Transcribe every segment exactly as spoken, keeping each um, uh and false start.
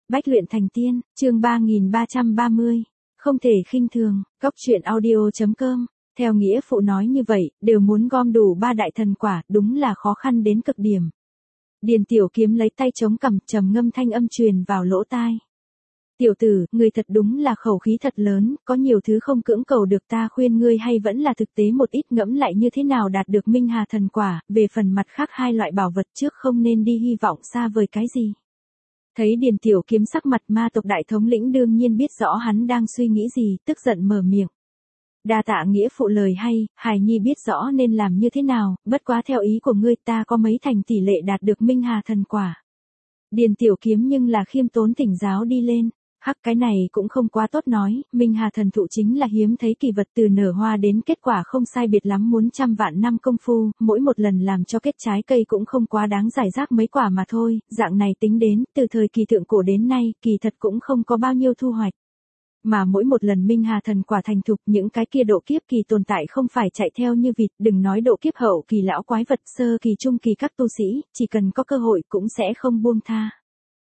Bách luyện thành tiên, chương ba nghìn ba trăm ba mươi. Không thể khinh thường, Cốc truyện audio chấm com. Theo nghĩa phụ nói như vậy, đều muốn gom đủ ba đại thần quả, đúng là khó khăn đến cực điểm. Điền Tiểu Kiếm lấy tay chống cằm, trầm ngâm thanh âm truyền vào lỗ tai. Tiểu tử, ngươi thật đúng là khẩu khí thật lớn, có nhiều thứ không cưỡng cầu được, ta khuyên ngươi hay vẫn là thực tế một ít, ngẫm lại như thế nào đạt được Minh Hà thần quả, về phần mặt khác hai loại bảo vật trước không nên đi hy vọng xa vời cái gì. Thấy Điền Tiểu Kiếm sắc mặt, ma tộc đại thống lĩnh đương nhiên biết rõ hắn đang suy nghĩ gì, tức giận mở miệng. Đa tạ nghĩa phụ lời hay, hài nhi biết rõ nên làm như thế nào, bất quá theo ý của ngươi ta có mấy thành tỷ lệ đạt được Minh Hà thần quả. Điền Tiểu Kiếm nhưng là khiêm tốn thỉnh giáo đi lên. Hắc, cái này cũng không quá tốt nói, Minh Hà thần thụ chính là hiếm thấy kỳ vật, từ nở hoa đến kết quả không sai biệt lắm muốn trăm vạn năm công phu, mỗi một lần làm cho kết trái cây cũng không quá đáng giải rác mấy quả mà thôi, dạng này tính đến, từ thời kỳ thượng cổ đến nay, kỳ thật cũng không có bao nhiêu thu hoạch. Mà mỗi một lần Minh Hà thần quả thành thục, những cái kia độ kiếp kỳ tồn tại không phải chạy theo như vịt, đừng nói độ kiếp hậu kỳ lão quái vật, sơ kỳ trung kỳ các tu sĩ, chỉ cần có cơ hội cũng sẽ không buông tha.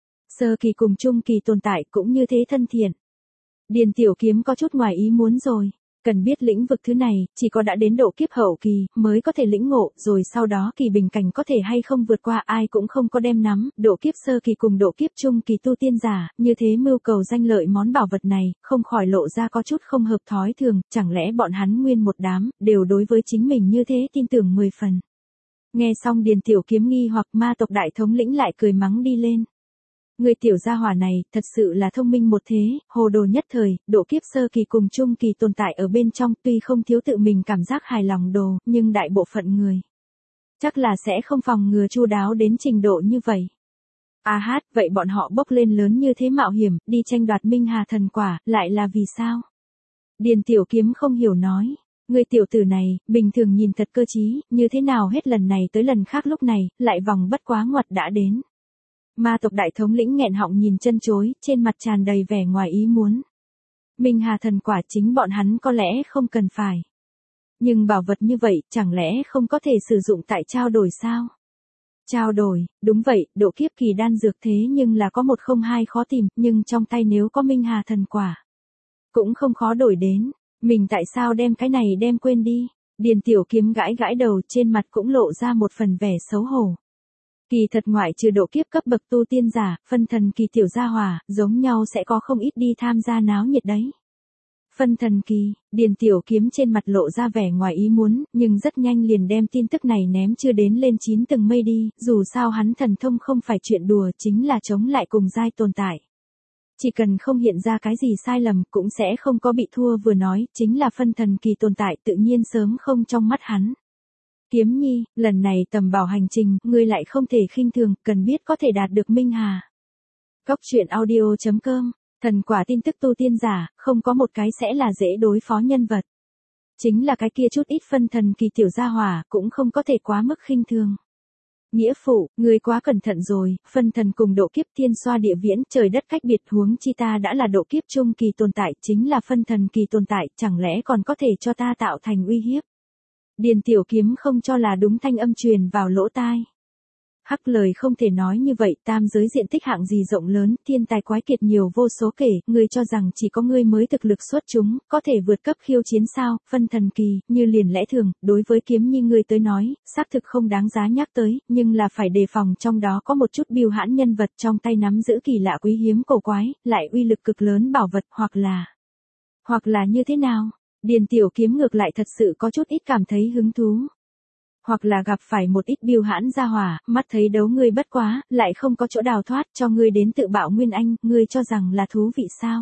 Sơ kỳ cùng trung kỳ tồn tại cũng như thế thân thiện. Điền Tiểu Kiếm có chút ngoài ý muốn rồi. Cần biết lĩnh vực thứ này, chỉ có đã đến độ kiếp hậu kỳ, mới có thể lĩnh ngộ, rồi sau đó kỳ bình cảnh có thể hay không vượt qua ai cũng không có đem nắm, độ kiếp sơ kỳ cùng độ kiếp trung kỳ tu tiên giả, như thế mưu cầu danh lợi món bảo vật này, không khỏi lộ ra có chút không hợp thói thường, chẳng lẽ bọn hắn nguyên một đám, đều đối với chính mình như thế tin tưởng mười phần. Nghe xong Điền Tiểu Kiếm nghi hoặc, ma tộc đại thống lĩnh lại cười mắng đi lên. Người tiểu gia hỏa này, thật sự là thông minh một thế, hồ đồ nhất thời, độ kiếp sơ kỳ cùng trung kỳ tồn tại ở bên trong, tuy không thiếu tự mình cảm giác hài lòng đồ, nhưng đại bộ phận người chắc là sẽ không phòng ngừa chu đáo đến trình độ như vậy. A hát, vậy bọn họ bốc lên lớn như thế mạo hiểm, đi tranh đoạt Minh Hà thần quả, lại là vì sao? Điền Tiểu Kiếm không hiểu nói. Người tiểu tử này, bình thường nhìn thật cơ trí, như thế nào hết lần này tới lần khác lúc này, lại vòng bất quá ngoặt đã đến. Ma tộc đại thống lĩnh nghẹn họng nhìn chân chối, trên mặt tràn đầy vẻ ngoài ý muốn. Minh Hà thần quả chính bọn hắn có lẽ không cần phải. Nhưng bảo vật như vậy, chẳng lẽ không có thể sử dụng tại trao đổi sao? Trao đổi, đúng vậy, độ kiếp kỳ đan dược thế nhưng là có một không hai khó tìm, nhưng trong tay nếu có Minh Hà thần quả, cũng không khó đổi đến. Mình tại sao đem cái này đem quên đi? Điền Tiểu Kiếm gãi gãi đầu, trên mặt cũng lộ ra một phần vẻ xấu hổ. Kỳ thật ngoại trừ độ kiếp cấp bậc tu tiên giả, phân thần kỳ tiểu gia hỏa, giống nhau sẽ có không ít đi tham gia náo nhiệt đấy. Phân thần kỳ, Điền Tiểu Kiếm trên mặt lộ ra vẻ ngoài ý muốn, nhưng rất nhanh liền đem tin tức này ném chưa đến lên chín tầng mây đi, dù sao hắn thần thông không phải chuyện đùa, chính là chống lại cùng giai tồn tại. Chỉ cần không hiện ra cái gì sai lầm, cũng sẽ không có bị thua, vừa nói, chính là phân thần kỳ tồn tại tự nhiên sớm không trong mắt hắn. Kiếm nhi, lần này tầm bảo hành trình, ngươi lại không thể khinh thường, cần biết có thể đạt được Minh Hà. Cốc truyện audio chấm com, thần quả tin tức tu tiên giả, không có một cái sẽ là dễ đối phó nhân vật. Chính là cái kia chút ít phân thần kỳ tiểu gia hỏa, cũng không có thể quá mức khinh thường. Nghĩa phụ, ngươi quá cẩn thận rồi, phân thần cùng độ kiếp thiên xoa địa viễn, trời đất cách biệt, huống chi ta đã là độ kiếp trung kỳ tồn tại, chính là phân thần kỳ tồn tại, chẳng lẽ còn có thể cho ta tạo thành uy hiếp. Điền Tiểu Kiếm không cho là đúng, thanh âm truyền vào lỗ tai. Hắc, lời không thể nói như vậy, tam giới diện tích hạng gì rộng lớn, thiên tài quái kiệt nhiều vô số kể, ngươi cho rằng chỉ có ngươi mới thực lực xuất chúng, có thể vượt cấp khiêu chiến sao? Phân thần kỳ, như liền lẽ thường, đối với Kiếm nhi ngươi tới nói, xác thực không đáng giá nhắc tới, nhưng là phải đề phòng trong đó có một chút bưu hãn nhân vật trong tay nắm giữ kỳ lạ quý hiếm cổ quái, lại uy lực cực lớn bảo vật, hoặc là, hoặc là như thế nào? Điền Tiểu Kiếm ngược lại thật sự có chút ít cảm thấy hứng thú. Hoặc là gặp phải một ít bưu hãn gia hỏa, mắt thấy đấu ngươi bất quá, lại không có chỗ đào thoát, cho ngươi đến tự bạo nguyên anh, ngươi cho rằng là thú vị sao?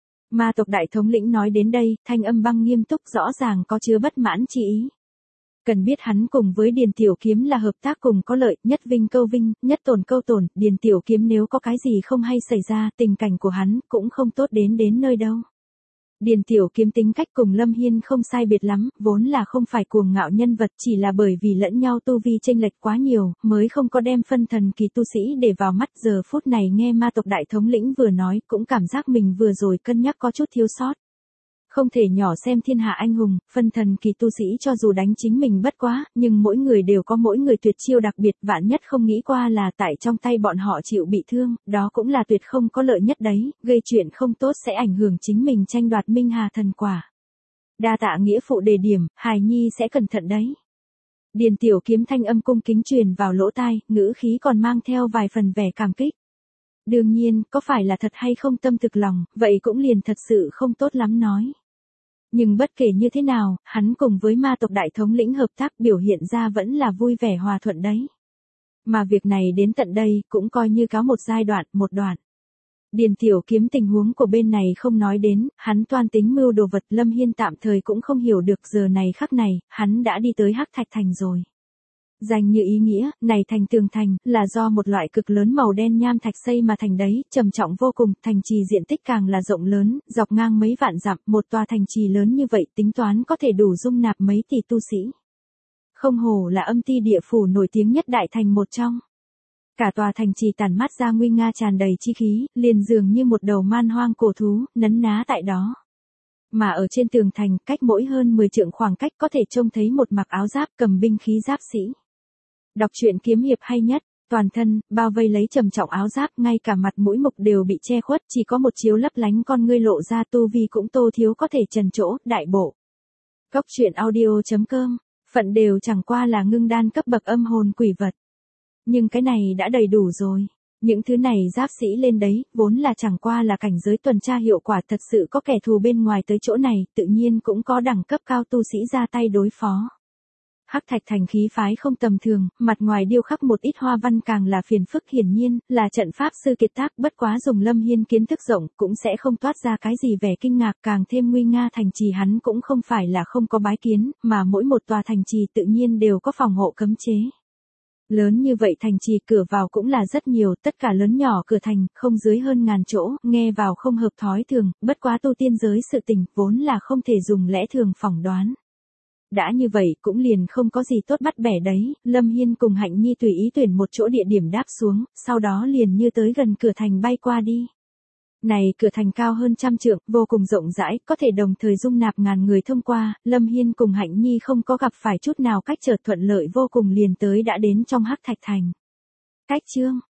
Ma tộc đại thống lĩnh nói đến đây, thanh âm băng nghiêm túc, rõ ràng có chứa bất mãn chi ý. Cần biết hắn cùng với Điền Tiểu Kiếm là hợp tác cùng có lợi, nhất vinh câu vinh, nhất tổn câu tổn, Điền Tiểu Kiếm nếu có cái gì không hay xảy ra, tình cảnh của hắn cũng không tốt đến đến nơi đâu. Điền Tiểu Kiếm tính cách cùng Lâm Hiên không sai biệt lắm, vốn là không phải cuồng ngạo nhân vật, chỉ là bởi vì lẫn nhau tu vi chênh lệch quá nhiều, mới không có đem phân thần kỳ tu sĩ để vào mắt. Giờ phút này nghe ma tộc đại thống lĩnh vừa nói, cũng cảm giác mình vừa rồi cân nhắc có chút thiếu sót. Không thể nhỏ xem thiên hạ anh hùng, phân thần kỳ tu sĩ cho dù đánh chính mình bất quá, nhưng mỗi người đều có mỗi người tuyệt chiêu đặc biệt, vạn nhất không nghĩ qua là tại trong tay bọn họ chịu bị thương, đó cũng là tuyệt không có lợi nhất đấy, gây chuyện không tốt sẽ ảnh hưởng chính mình tranh đoạt minh hà thần quả. Đa tạ nghĩa phụ đề điểm, hài nhi sẽ cẩn thận đấy. Điền Tiểu Kiếm thanh âm cung kính truyền vào lỗ tai, ngữ khí còn mang theo vài phần vẻ cảm kích. Đương nhiên, có phải là thật hay không tâm thực lòng, vậy cũng liền thật sự không tốt lắm nói. Nhưng bất kể như thế nào, hắn cùng với ma tộc đại thống lĩnh hợp tác biểu hiện ra vẫn là vui vẻ hòa thuận đấy. Mà việc này đến tận đây cũng coi như cáo một giai đoạn, một đoạn. Điền Tiểu Kiếm tình huống của bên này không nói đến, hắn toan tính mưu đồ vật Lâm Hiên tạm thời cũng không hiểu được giờ này khắc này, hắn đã đi tới Hắc Thạch Thành rồi. Danh như ý nghĩa, này thành tường thành, là do một loại cực lớn màu đen nham thạch xây mà thành đấy, trầm trọng vô cùng, thành trì diện tích càng là rộng lớn, dọc ngang mấy vạn dặm, một tòa thành trì lớn như vậy tính toán có thể đủ dung nạp mấy tỷ tu sĩ. Không hổ là âm ti địa phủ nổi tiếng nhất đại thành một trong. Cả tòa thành trì tản mát ra nguy nga tràn đầy chi khí, liền dường như một đầu man hoang cổ thú, nấn ná tại đó. Mà ở trên tường thành, cách mỗi hơn mười trượng khoảng cách có thể trông thấy một mặc áo giáp cầm binh khí giáp sĩ. Đọc truyện kiếm hiệp hay nhất, toàn thân, bao vây lấy trầm trọng áo giáp, ngay cả mặt mũi mục đều bị che khuất, chỉ có một chiếu lấp lánh con ngươi lộ ra tu vi cũng tô thiếu có thể trần chỗ, đại bộ. Cốc truyện audio chấm com, phận đều chẳng qua là ngưng đan cấp bậc âm hồn quỷ vật. Nhưng cái này đã đầy đủ rồi. Những thứ này giáp sĩ lên đấy, vốn là chẳng qua là cảnh giới tuần tra hiệu quả, thật sự có kẻ thù bên ngoài tới chỗ này, tự nhiên cũng có đẳng cấp cao tu sĩ ra tay đối phó. Hắc Thạch Thành khí phái không tầm thường, mặt ngoài điêu khắc một ít hoa văn càng là phiền phức, hiển nhiên là trận pháp sư kiệt tác, bất quá dùng Lâm Hiên kiến thức rộng cũng sẽ không toát ra cái gì vẻ kinh ngạc, càng thêm nguy nga thành trì hắn cũng không phải là không có bái kiến, mà mỗi một tòa thành trì tự nhiên đều có phòng hộ cấm chế. Lớn như vậy thành trì cửa vào cũng là rất nhiều, tất cả lớn nhỏ cửa thành, không dưới hơn ngàn chỗ, nghe vào không hợp thói thường, bất quá tu tiên giới sự tình, vốn là không thể dùng lẽ thường phỏng đoán. Đã như vậy cũng liền không có gì tốt bắt bẻ đấy, Lâm Hiên cùng Hạnh Nhi tùy ý tuyển một chỗ địa điểm đáp xuống, sau đó liền như tới gần cửa thành bay qua đi. Này cửa thành cao hơn trăm trượng, vô cùng rộng rãi, có thể đồng thời dung nạp ngàn người thông qua, Lâm Hiên cùng Hạnh Nhi không có gặp phải chút nào cách trở, thuận lợi vô cùng liền tới đã đến trong Hắc Thạch Thành. Cách chương